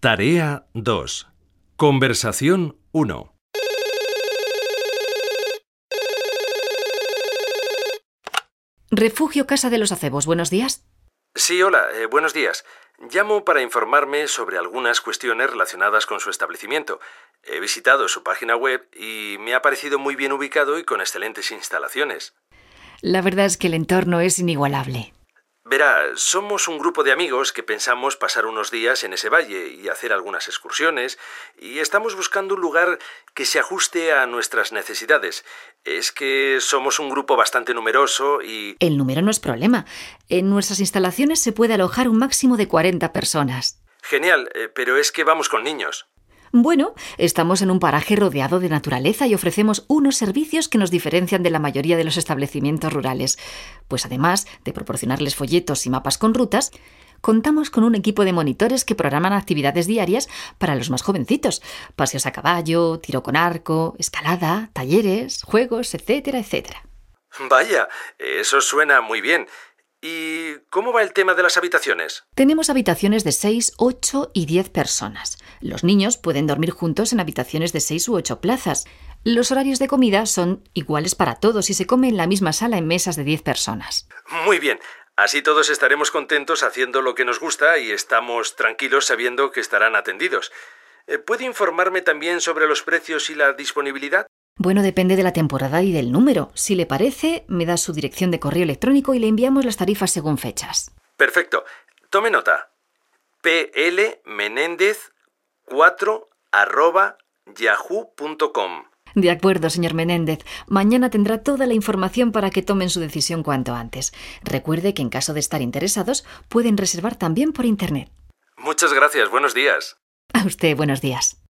Tarea 2. Conversación 1. Refugio Casa de los Acebos, buenos días. Sí, hola, buenos días. Llamo para informarme sobre algunas cuestiones relacionadas con su establecimiento. He visitado su página web y me ha parecido muy bien ubicado y con excelentes instalaciones. La verdad es que el entorno es inigualable. Verá, somos un grupo de amigos que pensamos pasar unos días en ese valle y hacer algunas excursiones, y estamos buscando un lugar que se ajuste a nuestras necesidades. Es que somos un grupo bastante numeroso y... El número no es problema. En nuestras instalaciones se puede alojar un máximo de 40 personas. Genial, pero es que vamos con niños. Bueno, estamos en un paraje rodeado de naturaleza y ofrecemos unos servicios que nos diferencian de la mayoría de los establecimientos rurales. Pues además de proporcionarles folletos y mapas con rutas, contamos con un equipo de monitores que programan actividades diarias para los más jovencitos. Paseos a caballo, tiro con arco, escalada, talleres, juegos, etcétera, etcétera. Vaya, eso suena muy bien. ¿Y cómo va el tema de las habitaciones? Tenemos habitaciones de 6, 8 y 10 personas. Los niños pueden dormir juntos en habitaciones de 6 u 8 plazas. Los horarios de comida son iguales para todos y se come en la misma sala en mesas de 10 personas. Muy bien. Así todos estaremos contentos haciendo lo que nos gusta y estamos tranquilos sabiendo que estarán atendidos. ¿Puede informarme también sobre los precios y la disponibilidad? Bueno, depende de la temporada y del número. Si le parece, me da su dirección de correo electrónico y le enviamos las tarifas según fechas. Perfecto. Tome nota. plmenendez4@yahoo.com. De acuerdo, señor Menéndez. Mañana tendrá toda la información para que tomen su decisión cuanto antes. Recuerde que en caso de estar interesados, pueden reservar también por Internet. Muchas gracias. Buenos días. A usted, buenos días.